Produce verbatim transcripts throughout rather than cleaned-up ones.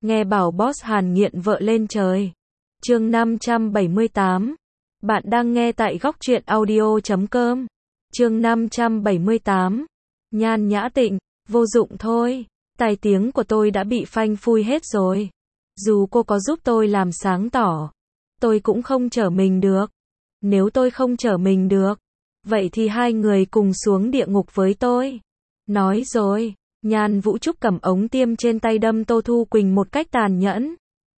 Nghe bảo boss Hàn nghiện vợ lên trời. Chương năm trăm bảy mươi tám. Bạn đang nghe tại góc truyện audio chấm com. Chương năm trăm bảy mươi tám. Nhan Nhã Tịnh, vô dụng thôi. Tai tiếng của tôi đã bị phanh phui hết rồi. Dù cô có giúp tôi làm sáng tỏ, tôi cũng không trở mình được. Nếu tôi không trở mình được, vậy thì hai người cùng xuống địa ngục với tôi. Nói rồi, Nhan Vũ Trúc cầm ống tiêm trên tay đâm Tô Thu Quỳnh một cách tàn nhẫn.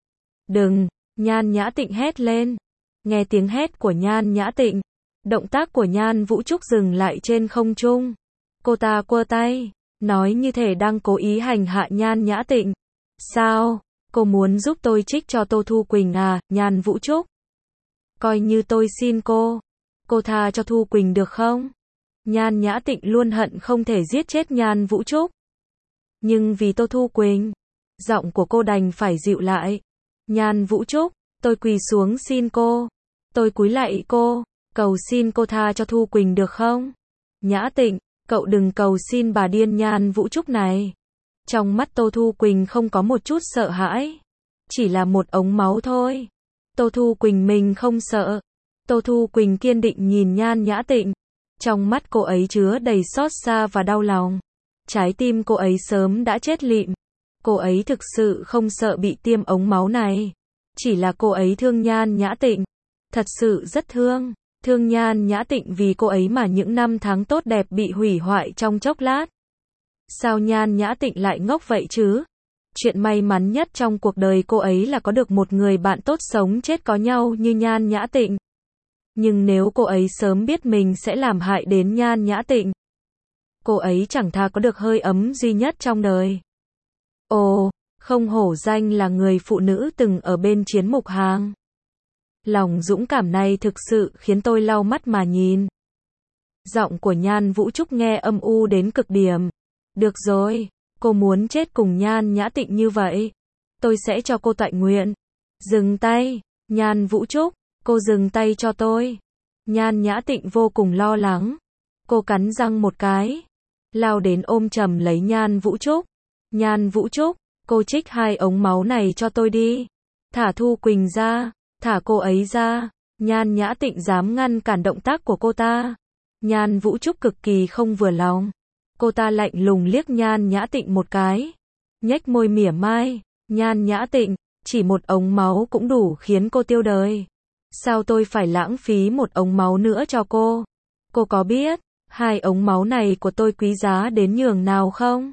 Đừng, Nhan Nhã Tịnh hét lên. Nghe tiếng hét của Nhan Nhã Tịnh, động tác của Nhan Vũ Trúc dừng lại trên không trung. Cô ta quơ tay, nói như thể đang cố ý hành hạ Nhan Nhã Tịnh. Sao? Cô muốn giúp tôi trích cho Tô Thu Quỳnh à, Nhan Vũ Trúc? Coi như tôi xin cô. Cô tha cho Thu Quỳnh được không? Nhan Nhã Tịnh luôn hận không thể giết chết Nhan Vũ Trúc. Nhưng vì Tô Thu Quỳnh, giọng của cô đành phải dịu lại. Nhan Vũ Trúc, tôi quỳ xuống xin cô. Tôi cúi lạy cô, cầu xin cô tha cho Thu Quỳnh được không? Nhã Tịnh, cậu đừng cầu xin bà điên Nhan Vũ Trúc này. Trong mắt Tô Thu Quỳnh không có một chút sợ hãi. Chỉ là một ống máu thôi. Tô Thu Quỳnh mình không sợ. Tô Thu Quỳnh kiên định nhìn Nhan Nhã Tịnh. Trong mắt cô ấy chứa đầy xót xa và đau lòng. Trái tim cô ấy sớm đã chết lịm. Cô ấy thực sự không sợ bị tiêm ống máu này. Chỉ là cô ấy thương Nhan Nhã Tịnh. Thật sự rất thương. Thương Nhan Nhã Tịnh vì cô ấy mà những năm tháng tốt đẹp bị hủy hoại trong chốc lát. Sao Nhan Nhã Tịnh lại ngốc vậy chứ? Chuyện may mắn nhất trong cuộc đời cô ấy là có được một người bạn tốt sống chết có nhau như Nhan Nhã Tịnh. Nhưng nếu cô ấy sớm biết mình sẽ làm hại đến Nhan Nhã Tịnh, cô ấy chẳng thà có được hơi ấm duy nhất trong đời. Ồ, không hổ danh là người phụ nữ từng ở bên chiến mục hàng. Lòng dũng cảm này thực sự khiến tôi lau mắt mà nhìn. Giọng của Nhan Vũ Trúc nghe âm u đến cực điểm. Được rồi, cô muốn chết cùng Nhan Nhã Tịnh như vậy. Tôi sẽ cho cô toại nguyện. Dừng tay, Nhan Vũ Trúc, cô dừng tay cho tôi. Nhan Nhã Tịnh vô cùng lo lắng. Cô cắn răng một cái, lao đến ôm chầm lấy Nhan Vũ Trúc. Nhan Vũ Trúc, cô trích hai ống máu này cho tôi đi. Thả Thu Quỳnh ra, thả cô ấy ra. Nhan Nhã Tịnh dám ngăn cản động tác của cô ta. Nhan Vũ Trúc cực kỳ không vừa lòng. Cô ta lạnh lùng liếc Nhan Nhã Tịnh một cái. Nhếch môi mỉa mai. Nhan Nhã Tịnh, chỉ một ống máu cũng đủ khiến cô tiêu đời. Sao tôi phải lãng phí một ống máu nữa cho cô? Cô có biết, hai ống máu này của tôi quý giá đến nhường nào không?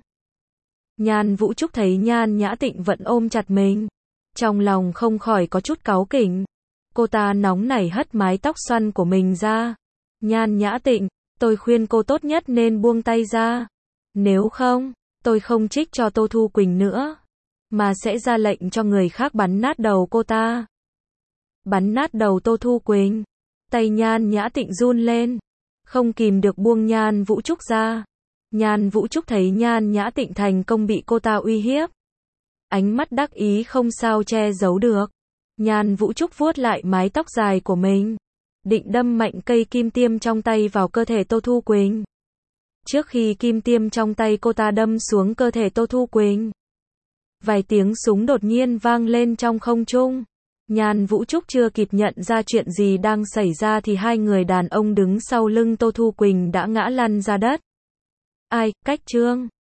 Nhan Vũ Trúc thấy Nhan Nhã Tịnh vẫn ôm chặt mình. Trong lòng không khỏi có chút cáu kỉnh. Cô ta nóng nảy hất mái tóc xoăn của mình ra. Nhan Nhã Tịnh, tôi khuyên cô tốt nhất nên buông tay ra. Nếu không, tôi không trích cho Tô Thu Quỳnh nữa, mà sẽ ra lệnh cho người khác bắn nát đầu cô ta. Bắn nát đầu Tô Thu Quỳnh. Tay Nhan Nhã Tịnh run lên, không kìm được buông Nhan Vũ Trúc ra. Nhan Vũ Trúc thấy Nhan Nhã Tịnh thành công bị cô ta uy hiếp. Ánh mắt đắc ý không sao che giấu được. Nhan Vũ Trúc vuốt lại mái tóc dài của mình, định đâm mạnh cây kim tiêm trong tay vào cơ thể Tô Thu Quỳnh. Trước khi kim tiêm trong tay cô ta đâm xuống cơ thể Tô Thu Quỳnh, vài tiếng súng đột nhiên vang lên trong không trung. Nhan Vũ Trúc chưa kịp nhận ra chuyện gì đang xảy ra thì hai người đàn ông đứng sau lưng Tô Thu Quỳnh đã ngã lăn ra đất. Ai, cách trương.